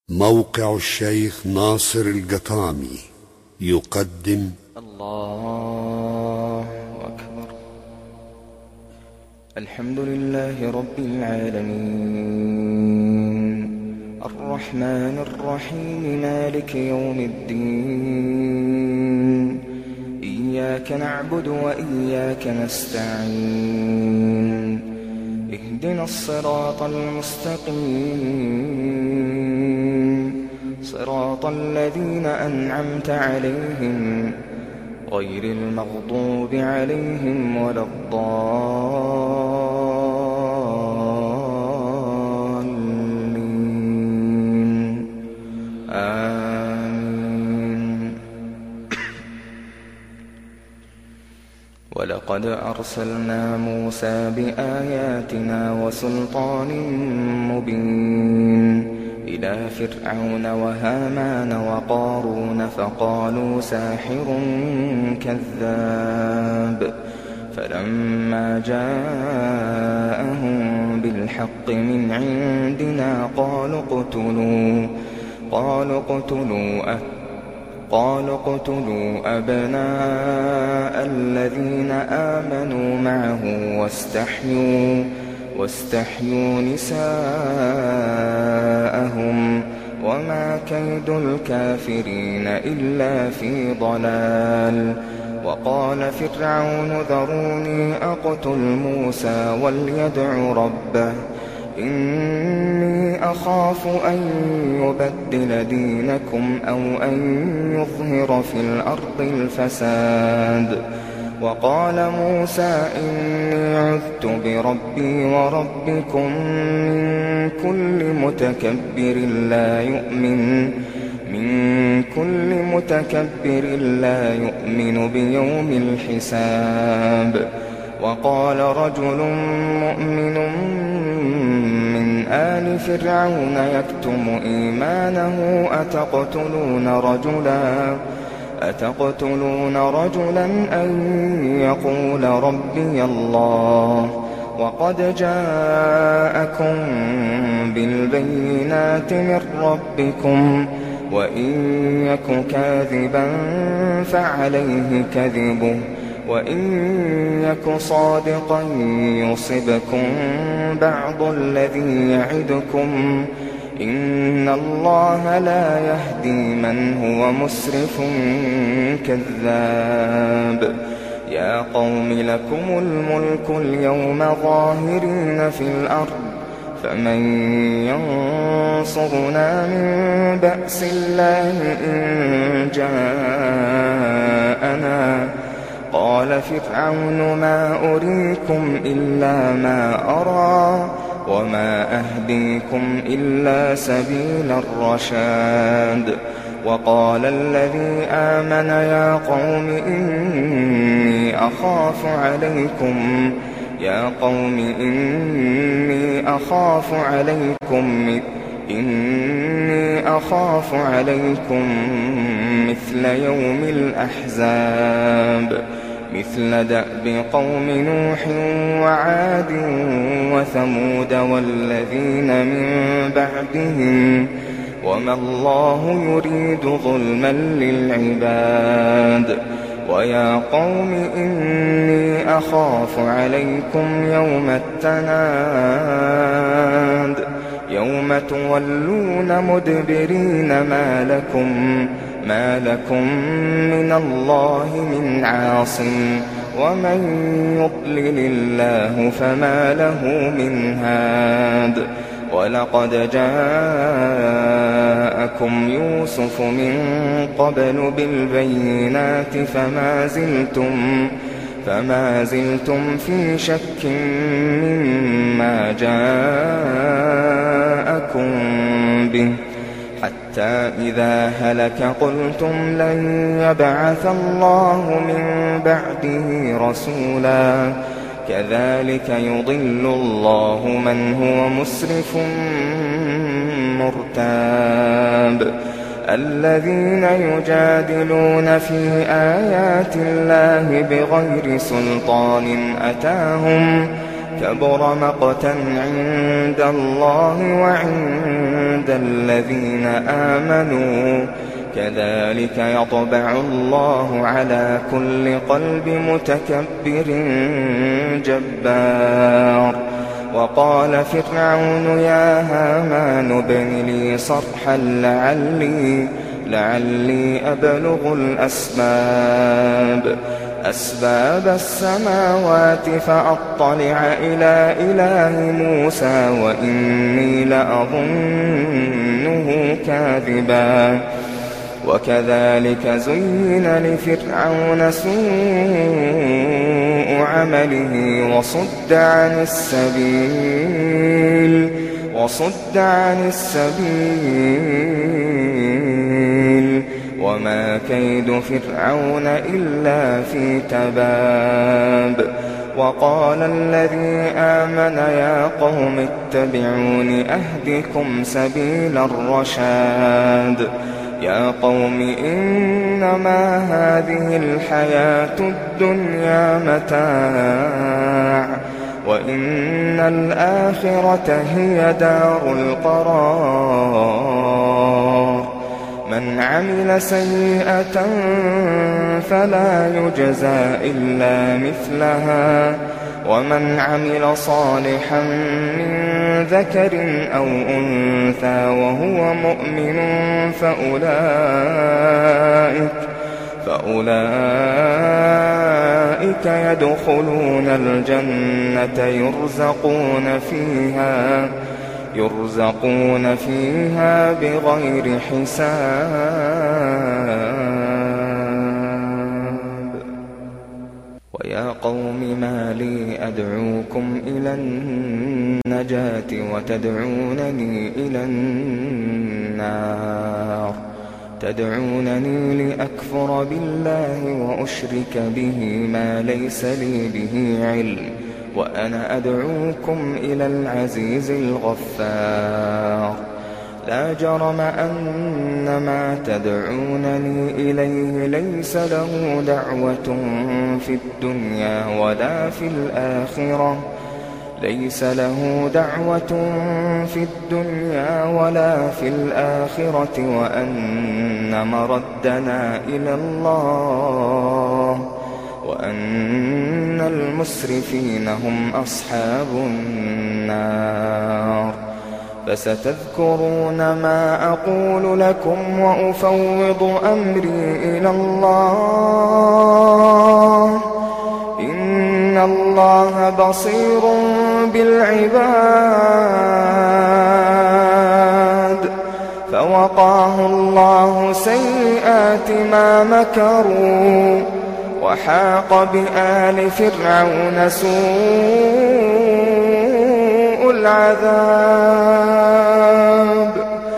موقع الشيخ ناصر القطامي يقدم الله أكبر. الحمد لله رب العالمين الرحمن الرحيم مالك يوم الدين إياك نعبد وإياك نستعين اهدنا الصراط المستقيم صراط الذين أنعمت عليهم غير المغضوب عليهم ولا الضالين آمين. ولقد أرسلنا موسى بآياتنا وسلطان مبين إلى فرعون وهامان وقارون فقالوا ساحر كذاب، فلما جاءهم بالحق من عندنا قالوا اقتلوا أبناء الذين آمنوا معه واستحيوا نساءهم وما كيد الكافرين إلا في ضلال. وقال فرعون ذروني أقتل موسى وليدع ربه إني أخاف أن يبدل دينكم أو أن يظهر في الأرض الفساد. وقال موسى إني عذت بربي وربكم من كل متكبر لا يؤمن بيوم الحساب. وقال رجل مؤمن من آل فرعون يكتم إيمانه أتقتلون رجلا أن يقول ربي الله وقد جاءكم بالبينات من ربكم وإن يك كاذبا فعليه كذبه وإن يك صادقا يصبكم بعض الذي يعدكم إن الله لا يهدي من هو مسرف كذاب. يا قوم لكم الملك اليوم ظاهرين في الأرض فمن ينصرنا من بأس الله إن جاءنا. قال فرعون ما أريكم إلا ما أرى وما أهديكم إلا سبيل الرشاد. وقال الذي آمن يا قوم إني أخاف عليكم مثل يوم الأحزاب مثل دأب قوم نوح وعاد وثمود والذين من بعدهم وما الله يريد ظلما للعباد. ويا قوم إني أخاف عليكم يوم التناد يوم تولون مدبرين ما لكم من الله من عاصم ومن يضلل الله فما له من هاد. ولقد جاءكم يوسف من قبل بالبينات فما زلتم في شك مما جاءكم به حتى إذا هلك قلتم لن يبعث الله من بعده رسولا كذلك يضل الله من هو مسرف مرتاب. الذين يجادلون في آيات الله بغير سلطان أتاهم كبر مقتا عند الله وعند الذين آمنوا كذلك يطبع الله على كل قلب متكبر جبار. وقال فرعون يا هامان ابن لي صرحا لعلي أبلغ أسباب السماوات فأطلع إلى إله موسى وإني لأظنه كاذبا. وكذلك زين لفرعون سوء عمله وصد عن السبيل وما كيد فرعون إلا في تباب. وقال الذي آمن يا قوم اتبعون أهدكم سبيل الرشاد. يا قوم إنما هذه الحياة الدنيا متاع وإن الآخرة هي دار القرار. من عمل سيئة فلا يجزى إلا مثلها ومن عمل صالحا من ذكر أو أنثى وهو مؤمن فأولئك يدخلون الجنة يرزقون فيها بغير حساب. ويا قوم ما لي أدعوكم إلى النجاة وتدعونني إلى النار. تدعونني لأكفر بالله وأشرك به ما ليس لي به علم وأنا أدعوكم إلى العزيز الغفار. لا جرم أن ما تدعونني إليه ليس له دعوة في الدنيا ولا في الآخرة وأن مردنا إلى الله وأن المسرفين هم أصحاب النار. فستذكرون ما أقول لكم وأفوض أمري إلى الله إن الله بصير بالعباد. فوقاه الله سيئات ما مكروا وحاق بآل فرعون سوء العذاب.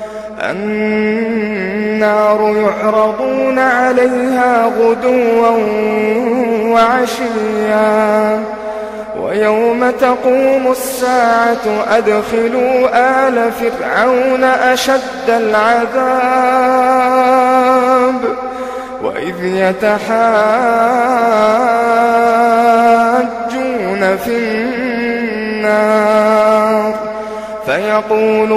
النار يعرضون عليها غدوا وعشيا ويوم تقوم الساعة أدخلوا آل فرعون أشد العذاب. وإذ يتحاجون في النار فيقول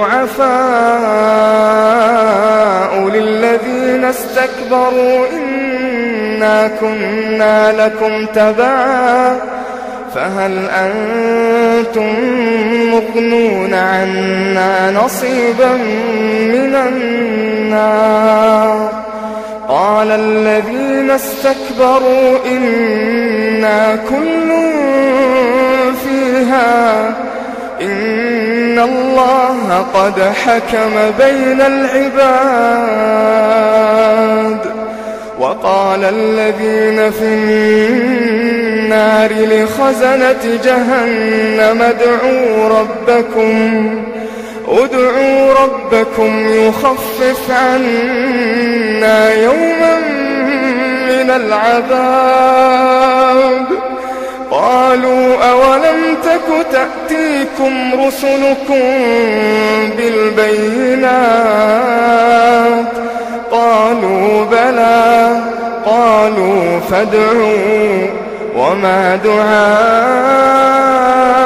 الضعفاء للذين استكبروا إنا كنا لكم تبعا فهل أنتم مغنون عنا نصيبا من النار. قال الذين استكبروا إنا كل فيها إن الله قد حكم بين العباد. وقال الذين في النار لخزنة جهنم ادعوا ربكم يخفف عنا يوما من العذاب. قالوا أولم تك تأتيكم رسلكم بالبينات قالوا بلى قالوا فادعوا وما دعاء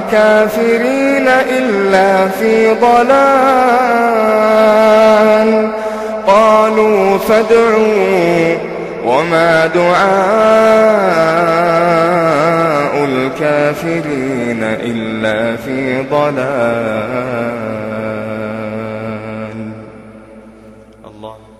الكافرين إلا في ضلال. قالوا فادعوا وما دعاء الكافرين إلا في ضلال. الله.